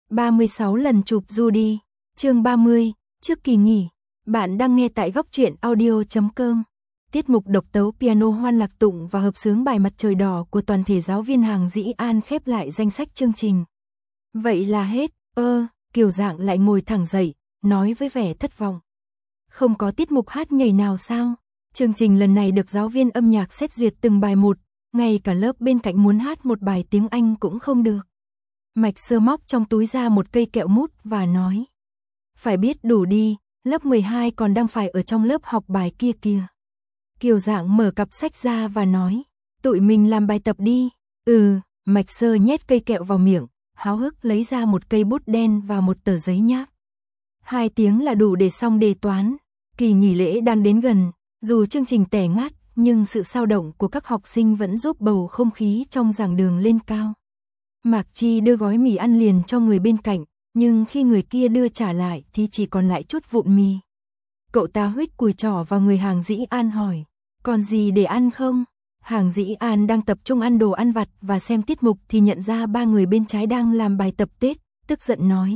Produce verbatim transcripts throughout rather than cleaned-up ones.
ba mươi sáu lần chụp Judy, chương ba mươi, trước kỳ nghỉ. Bạn đang nghe tại góc truyện audio chấm com. Tiết mục độc tấu piano Hoan Lạc Tụng và hợp xướng bài Mặt Trời Đỏ của toàn thể giáo viên Hàng Dĩ An khép lại danh sách chương trình. Vậy là hết, ơ, Kiều Dạng lại ngồi thẳng dậy, nói với vẻ thất vọng. Không có tiết mục hát nhảy nào sao? Chương trình lần này được giáo viên âm nhạc xét duyệt từng bài một, ngay cả lớp bên cạnh muốn hát một bài tiếng Anh cũng không được. Mạch Sơ móc trong túi ra một cây kẹo mút và nói. Phải biết đủ đi, lớp mười hai còn đang phải ở trong lớp học bài kia kìa. Kiều Dạng mở cặp sách ra và nói. Tụi mình làm bài tập đi. Ừ, Mạch Sơ nhét cây kẹo vào miệng, háo hức lấy ra một cây bút đen và một tờ giấy nháp. Hai tiếng là đủ để xong đề toán. Kỳ nghỉ lễ đang đến gần, dù chương trình tẻ ngắt, nhưng sự sao động của các học sinh vẫn giúp bầu không khí trong giảng đường lên cao. Mạc Chi đưa gói mì ăn liền cho người bên cạnh, nhưng khi người kia đưa trả lại thì chỉ còn lại chút vụn mì. Cậu ta huých cùi trỏ vào người Hàng Dĩ An hỏi, còn gì để ăn không? Hàng Dĩ An đang tập trung ăn đồ ăn vặt và xem tiết mục thì nhận ra ba người bên trái đang làm bài tập Tết, tức giận nói.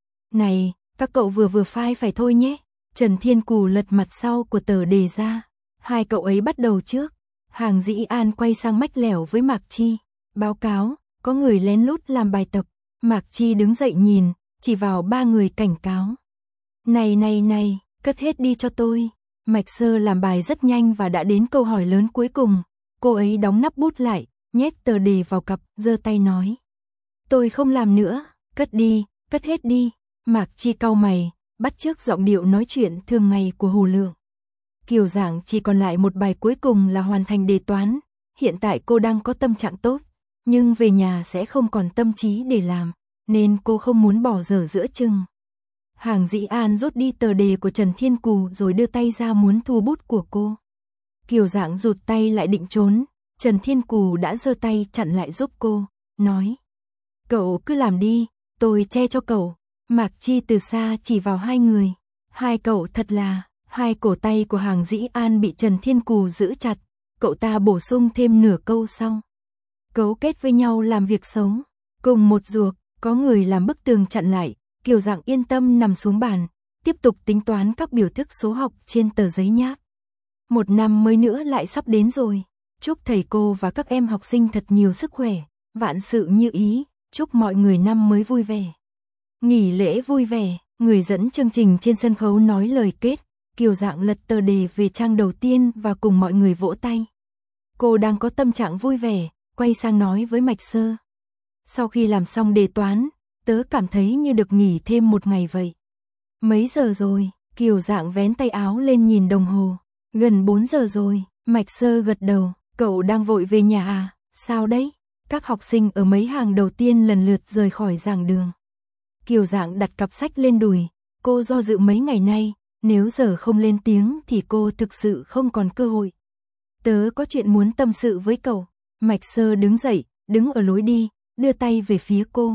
Này, các cậu vừa vừa phai phải thôi nhé. Trần Thiên Cù lật mặt sau của tờ đề ra. Hai cậu ấy bắt đầu trước. Hàng Dĩ An quay sang mách lẻo với Mạc Chi. Báo cáo, có người lén lút làm bài tập. Mạc Chi đứng dậy nhìn, chỉ vào ba người cảnh cáo. Này này này, cất hết đi cho tôi. Mạch Sơ làm bài rất nhanh và đã đến câu hỏi lớn cuối cùng. Cô ấy đóng nắp bút lại, nhét tờ đề vào cặp, giơ tay nói. Tôi không làm nữa, cất đi, cất hết đi. Mạc Chi cau mày, bắt chước giọng điệu nói chuyện thường ngày của Hồ Lượng. Kiều Dạng chỉ còn lại một bài cuối cùng là hoàn thành đề toán. Hiện tại cô đang có tâm trạng tốt, nhưng về nhà sẽ không còn tâm trí để làm, nên cô không muốn bỏ dở giữa chừng. Hàng Dĩ An rút đi tờ đề của Trần Thiên Cù rồi đưa tay ra muốn thu bút của cô. Kiều Dạng rụt tay lại định trốn, Trần Thiên Cù đã giơ tay chặn lại giúp cô, nói. Cậu cứ làm đi, tôi che cho cậu. Mạc Chi từ xa chỉ vào hai người. Hai cậu thật là, hai cổ tay của Hàng Dĩ An bị Trần Thiên Cù giữ chặt. Cậu ta bổ sung thêm nửa câu sau. Cấu kết với nhau làm việc xấu. Cùng một ruột, có người làm bức tường chặn lại. Kiều Dạng yên tâm nằm xuống bàn, tiếp tục tính toán các biểu thức số học trên tờ giấy nháp. Một năm mới nữa lại sắp đến rồi. Chúc thầy cô và các em học sinh thật nhiều sức khỏe, vạn sự như ý, chúc mọi người năm mới vui vẻ. Nghỉ lễ vui vẻ, người dẫn chương trình trên sân khấu nói lời kết. Kiều Dạng lật tờ đề về trang đầu tiên và cùng mọi người vỗ tay. Cô đang có tâm trạng vui vẻ, quay sang nói với Mạch Sơ. Sau khi làm xong đề toán, tớ cảm thấy như được nghỉ thêm một ngày vậy. Mấy giờ rồi? Kiều Dạng vén tay áo lên nhìn đồng hồ. Gần bốn giờ rồi. Mạch Sơ gật đầu. Cậu đang vội về nhà à? Sao đấy? Các học sinh ở mấy hàng đầu tiên lần lượt rời khỏi giảng đường. Kiều Dạng đặt cặp sách lên đùi. Cô do dự mấy ngày nay, nếu giờ không lên tiếng thì cô thực sự không còn cơ hội. Tớ có chuyện muốn tâm sự với cậu. Mạch Sơ đứng dậy, đứng ở lối đi, đưa tay về phía cô.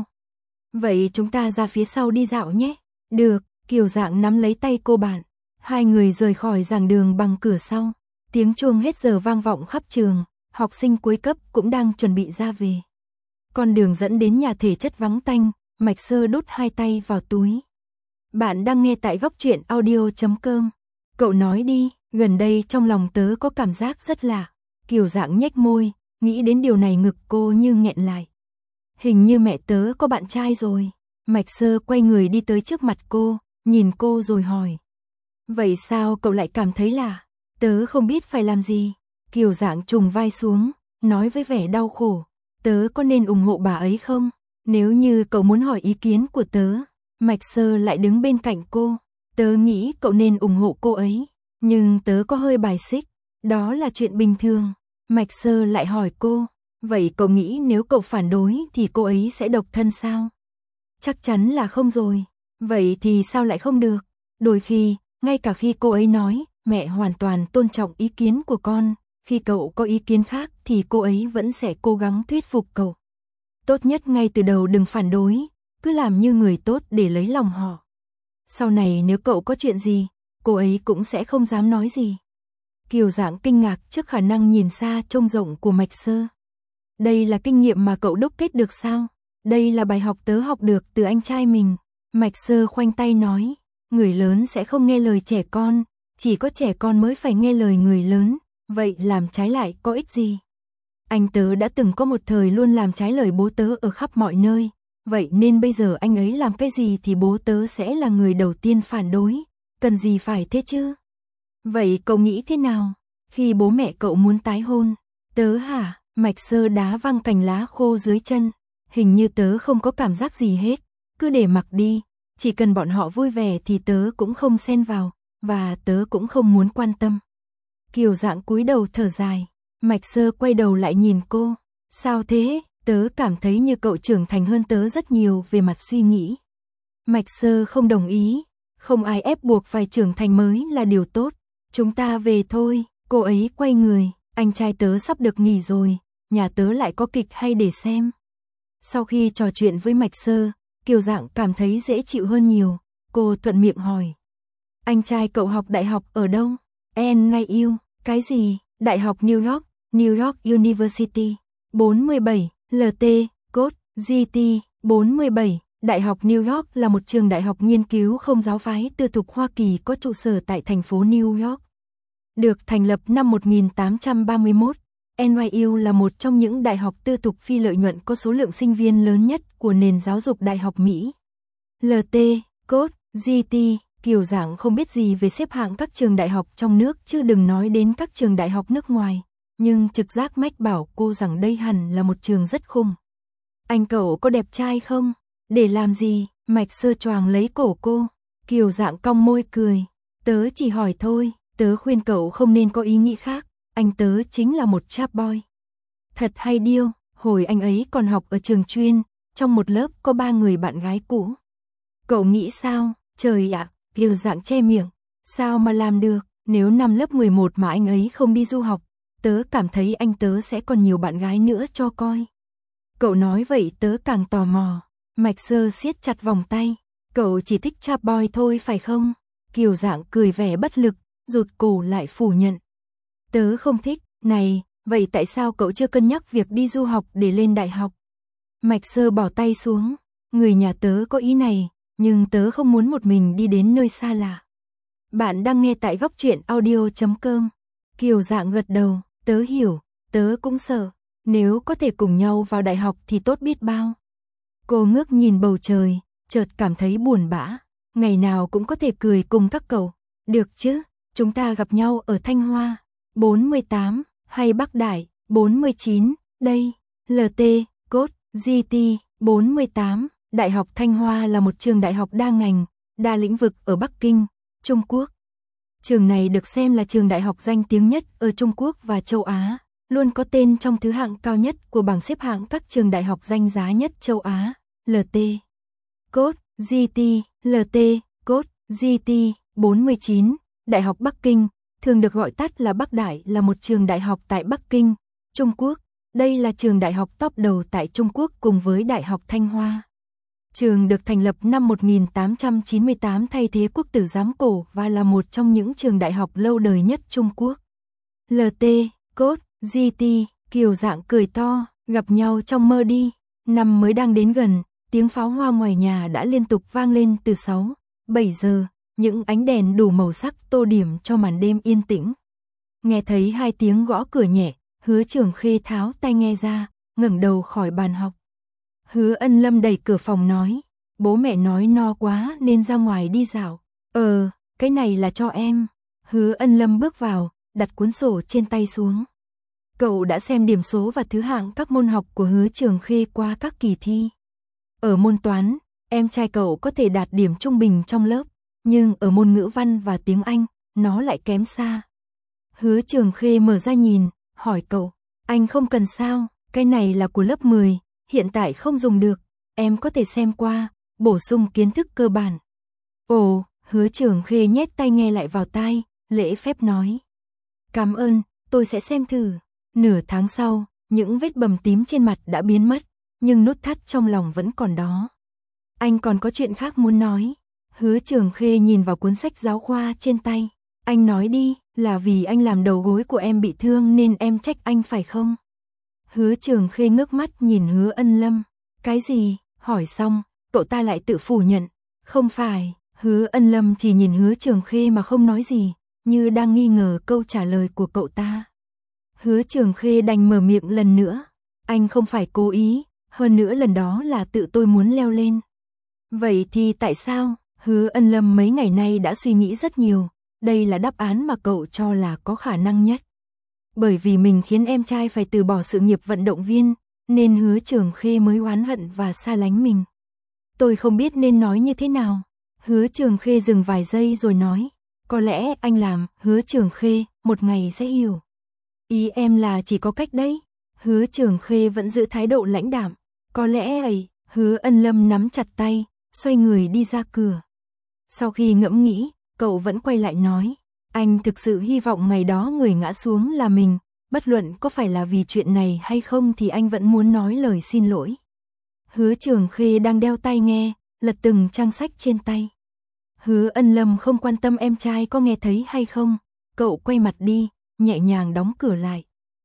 Vậy chúng ta ra phía sau đi dạo nhé. Được, Kiều Dạng nắm lấy tay cô bạn. Hai người rời khỏi giảng đường bằng cửa sau. Tiếng chuông hết giờ vang vọng khắp trường, học sinh cuối cấp cũng đang chuẩn bị ra về. Con đường dẫn đến nhà thể chất vắng tanh, Mạch Sơ đút hai tay vào túi. Bạn đang nghe tại góc truyện audio chấm com. Cậu nói đi, gần đây trong lòng tớ có cảm giác rất lạ. Kiều Dạng nhếch môi, nghĩ đến điều này ngực cô như nghẹn lại. Hình như mẹ tớ có bạn trai rồi. Mạch Sơ quay người đi tới trước mặt cô, nhìn cô rồi hỏi. Vậy sao cậu lại cảm thấy lạ? Tớ không biết phải làm gì. Kiều Dạng trùng vai xuống, nói với vẻ đau khổ. Tớ có nên ủng hộ bà ấy không? Nếu như cậu muốn hỏi ý kiến của tớ. Mạch Sơ lại đứng bên cạnh cô. Tớ nghĩ cậu nên ủng hộ cô ấy. Nhưng tớ có hơi bài xích. Đó là chuyện bình thường. Mạch Sơ lại hỏi cô. Vậy cậu nghĩ nếu cậu phản đối thì cô ấy sẽ độc thân sao? Chắc chắn là không rồi. Vậy thì sao lại không được? Đôi khi, ngay cả khi cô ấy nói, mẹ hoàn toàn tôn trọng ý kiến của con, khi cậu có ý kiến khác thì cô ấy vẫn sẽ cố gắng thuyết phục cậu. Tốt nhất ngay từ đầu đừng phản đối, cứ làm như người tốt để lấy lòng họ. Sau này nếu cậu có chuyện gì, cô ấy cũng sẽ không dám nói gì. Kiều Dạng kinh ngạc trước khả năng nhìn xa trông rộng của Mạch Sơ. Đây là kinh nghiệm mà cậu đúc kết được sao? Đây là bài học tớ học được từ anh trai mình. Mạch Sơ khoanh tay nói, người lớn sẽ không nghe lời trẻ con, chỉ có trẻ con mới phải nghe lời người lớn, vậy làm trái lại có ích gì? Anh tớ đã từng có một thời luôn làm trái lời bố tớ ở khắp mọi nơi, vậy nên bây giờ anh ấy làm cái gì thì bố tớ sẽ là người đầu tiên phản đối, cần gì phải thế chứ? Vậy cậu nghĩ thế nào? Khi bố mẹ cậu muốn tái hôn, tớ hả? Mạch Sơ đá văng cành lá khô dưới chân, hình như tớ không có cảm giác gì hết, cứ để mặc đi, chỉ cần bọn họ vui vẻ thì tớ cũng không xen vào, và tớ cũng không muốn quan tâm. Kiều Dạng cúi đầu thở dài, Mạch Sơ quay đầu lại nhìn cô, sao thế? Tớ cảm thấy như cậu trưởng thành hơn tớ rất nhiều về mặt suy nghĩ. Mạch Sơ không đồng ý, không ai ép buộc phải trưởng thành mới là điều tốt, chúng ta về thôi. Cô ấy quay người, anh trai tớ sắp được nghỉ rồi, nhà tớ lại có kịch hay để xem. Sau khi trò chuyện với Mạch Sơ, Kiều Dạng cảm thấy dễ chịu hơn nhiều, cô thuận miệng hỏi. Anh trai cậu học đại học ở đâu? En Ngay yêu, cái gì? Đại học New York, New York University. bốn mươi bảy, lờ tê, code, giê tê, bốn mươi bảy. Đại học New York là một trường đại học nghiên cứu không giáo phái tư thục Hoa Kỳ có trụ sở tại thành phố New York. Được thành lập năm một nghìn tám trăm ba mươi mốt, en i u là một trong những đại học tư thục phi lợi nhuận có số lượng sinh viên lớn nhất của nền giáo dục đại học Mỹ. lờ tê, code, giê tê, Kiều Dạng không biết gì về xếp hạng các trường đại học trong nước chứ đừng nói đến các trường đại học nước ngoài, nhưng trực giác mách bảo cô rằng đây hẳn là một trường rất khủng. Anh cậu có đẹp trai không? Để làm gì? Mạch Sơ choàng lấy cổ cô. Kiều Dạng cong môi cười. Tớ chỉ hỏi thôi, tớ khuyên cậu không nên có ý nghĩ khác, anh tớ chính là một chap boy. Thật hay điêu, hồi anh ấy còn học ở trường chuyên, trong một lớp có ba người bạn gái cũ. Cậu nghĩ sao? Trời ạ, Kiều Dạng che miệng. Sao mà làm được, nếu năm lớp mười một mà anh ấy không đi du học, tớ cảm thấy anh tớ sẽ còn nhiều bạn gái nữa cho coi. Cậu nói vậy tớ càng tò mò. Mạch Sơ siết chặt vòng tay. Cậu chỉ thích chap boy thôi phải không? Kiều Dạng cười vẻ bất lực, rụt cổ lại phủ nhận. Tớ không thích, này, vậy tại sao cậu chưa cân nhắc việc đi du học để lên đại học? Mạch Sơ bỏ tay xuống, người nhà tớ có ý này, nhưng tớ không muốn một mình đi đến nơi xa lạ. Bạn đang nghe tại góc truyện audio chấm com. Kiều Dạng gật đầu, tớ hiểu, tớ cũng sợ, nếu có thể cùng nhau vào đại học thì tốt biết bao. Cô ngước nhìn bầu trời, chợt cảm thấy buồn bã, ngày nào cũng có thể cười cùng các cậu, được chứ, chúng ta gặp nhau ở Thanh Hoa, bốn mươi tám, hay Bắc Đại, bốn mươi chín, đây, lờ tê, code, giê tê, bốn mươi tám, Đại học Thanh Hoa là một trường đại học đa ngành, đa lĩnh vực ở Bắc Kinh, Trung Quốc. Trường này được xem là trường đại học danh tiếng nhất ở Trung Quốc và châu Á, luôn có tên trong thứ hạng cao nhất của bảng xếp hạng các trường đại học danh giá nhất châu Á, lờ tê, code, giê tê, lờ tê, code, giê tê, bốn mươi chín, Đại học Bắc Kinh, thường được gọi tắt là Bắc Đại là một trường đại học tại Bắc Kinh, Trung Quốc. Đây là trường đại học top đầu tại Trung Quốc cùng với Đại học Thanh Hoa. Trường được thành lập năm một nghìn tám trăm chín mươi tám thay thế Quốc tử giám cổ và là một trong những trường đại học lâu đời nhất Trung Quốc. lờ tê, code, giê tê, Kiều Dạng cười to, gặp nhau trong mơ đi. Năm mới đang đến gần, tiếng pháo hoa ngoài nhà đã liên tục vang lên từ sáu, bảy giờ, những ánh đèn đủ màu sắc tô điểm cho màn đêm yên tĩnh. Nghe thấy hai tiếng gõ cửa nhẹ, Hứa Trường Khê tháo tai nghe ra, ngẩng đầu khỏi bàn học. Hứa Ân Lâm đẩy cửa phòng nói, bố mẹ nói no quá nên ra ngoài đi dạo. Ờ, cái này là cho em. Hứa Ân Lâm bước vào, đặt cuốn sổ trên tay xuống. Cậu đã xem điểm số và thứ hạng các môn học của Hứa Trường Khê qua các kỳ thi. Ở môn toán, em trai cậu có thể đạt điểm trung bình trong lớp, nhưng ở môn ngữ văn và tiếng Anh, nó lại kém xa. Hứa Trường Khê mở ra nhìn, hỏi cậu, anh không cần sao, cái này là của lớp mười, hiện tại không dùng được, em có thể xem qua, bổ sung kiến thức cơ bản. Ồ, Hứa Trường Khê nhét tai nghe lại vào tai, lễ phép nói. Cảm ơn, tôi sẽ xem thử. Nửa tháng sau, những vết bầm tím trên mặt đã biến mất, nhưng nút thắt trong lòng vẫn còn đó. Anh còn có chuyện khác muốn nói. Hứa Trường Khê nhìn vào cuốn sách giáo khoa trên tay. Anh nói đi, là vì anh làm đầu gối của em bị thương nên em trách anh phải không? Hứa Trường Khê ngước mắt nhìn Hứa Ân Lâm. Cái gì? Hỏi xong, cậu ta lại tự phủ nhận. Không phải. Hứa Ân Lâm chỉ nhìn Hứa Trường Khê mà không nói gì, như đang nghi ngờ câu trả lời của cậu ta. Hứa Trường Khê đành mở miệng lần nữa. Anh không phải cố ý, hơn nữa lần đó là tự tôi muốn leo lên. Vậy thì tại sao? Hứa Ân Lâm mấy ngày nay đã suy nghĩ rất nhiều, đây là đáp án mà cậu cho là có khả năng nhất. Bởi vì mình khiến em trai phải từ bỏ sự nghiệp vận động viên, nên Hứa Trường Khê mới oán hận và xa lánh mình. Tôi không biết nên nói như thế nào. Hứa Trường Khê dừng vài giây rồi nói, có lẽ anh làm, Hứa Trường Khê, một ngày sẽ hiểu. Ý em là chỉ có cách đấy. Hứa Trường Khê vẫn giữ thái độ lãnh đạm. Có lẽ ấy, Hứa Ân Lâm nắm chặt tay, xoay người đi ra cửa. Sau khi ngẫm nghĩ, cậu vẫn quay lại nói, anh thực sự hy vọng ngày đó người ngã xuống là mình, bất luận có phải là vì chuyện này hay không thì anh vẫn muốn nói lời xin lỗi. Hứa Trường Khê đang đeo tai nghe, lật từng trang sách trên tay. Hứa Ân Lâm không quan tâm em trai có nghe thấy hay không, cậu quay mặt đi, nhẹ nhàng đóng cửa lại.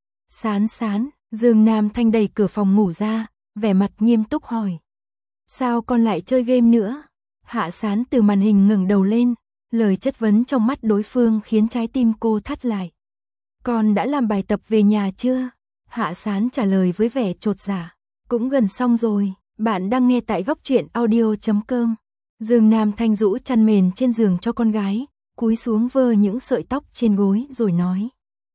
Sán Sán, Dương Nam Thanh đẩy cửa phòng ngủ ra, vẻ mặt nghiêm túc hỏi. Sao con lại chơi game nữa? Hạ Sán từ màn hình ngẩng đầu lên, lời chất vấn trong mắt đối phương khiến trái tim cô thắt lại. Con đã làm bài tập về nhà chưa? Hạ Sán trả lời với vẻ chột dạ. Cũng gần xong rồi, bạn đang nghe tại góc truyện audio chấm com. Dương Nam Thanh rũ chăn mền trên giường cho con gái, cúi xuống vơ những sợi tóc trên gối rồi nói.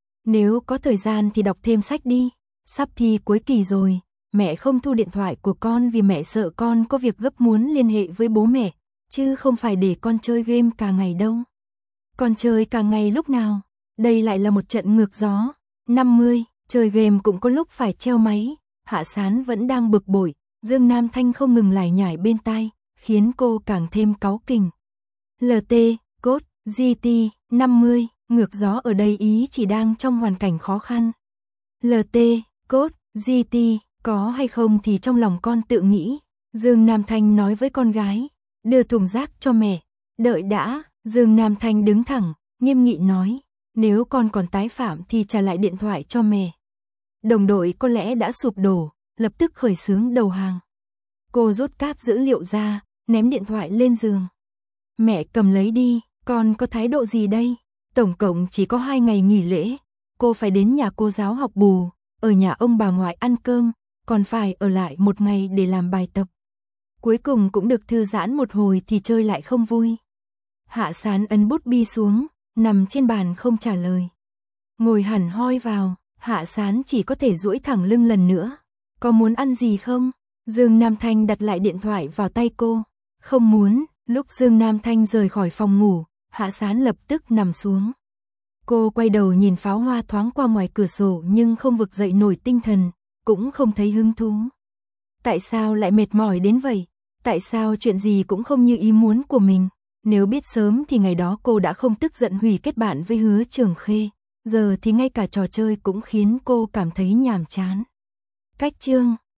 Nếu có thời gian thì đọc thêm sách đi, sắp thi cuối kỳ rồi, mẹ không thu điện thoại của con vì mẹ sợ con có việc gấp muốn liên hệ với bố mẹ, chứ không phải để con chơi game cả ngày đâu. Con chơi cả ngày lúc nào? Đây lại là một trận ngược gió. năm mươi, chơi game cũng có lúc phải treo máy. Hạ Sán vẫn đang bực bội, Dương Nam Thanh không ngừng lải nhải bên tai, khiến cô càng thêm cáu kỉnh. lờ tê, code, giê tê, năm mươi, ngược gió ở đây ý chỉ đang trong hoàn cảnh khó khăn. lờ tê, code, giê tê, có hay không thì trong lòng con tự nghĩ. Dương Nam Thanh nói với con gái, đưa thùng rác cho mẹ. Đợi đã, Dương Nam Thanh đứng thẳng, nghiêm nghị nói, nếu con còn tái phạm thì trả lại điện thoại cho mẹ. Đồng đội có lẽ đã sụp đổ, lập tức khởi xướng đầu hàng. Cô rút cáp dữ liệu ra, ném điện thoại lên giường. Mẹ cầm lấy đi, con có thái độ gì đây? Tổng cộng chỉ có hai ngày nghỉ lễ, cô phải đến nhà cô giáo học bù, ở nhà ông bà ngoại ăn cơm, còn phải ở lại một ngày để làm bài tập. Cuối cùng cũng được thư giãn một hồi thì chơi lại không vui. Hạ Sán ấn bút bi xuống, nằm trên bàn không trả lời. Ngồi hẳn hoi vào, Hạ Sán chỉ có thể duỗi thẳng lưng lần nữa. Có muốn ăn gì không? Dương Nam Thanh đặt lại điện thoại vào tay cô. Không muốn. Lúc Dương Nam Thanh rời khỏi phòng ngủ, Hạ Sán lập tức nằm xuống. Cô quay đầu nhìn pháo hoa thoáng qua ngoài cửa sổ nhưng không vực dậy nổi tinh thần, cũng không thấy hứng thú. Tại sao lại mệt mỏi đến vậy? Tại sao chuyện gì cũng không như ý muốn của mình? Nếu biết sớm thì ngày đó cô đã không tức giận hủy kết bạn với Hứa Trường Khê. Giờ thì ngay cả trò chơi cũng khiến cô cảm thấy nhàm chán. Cách chương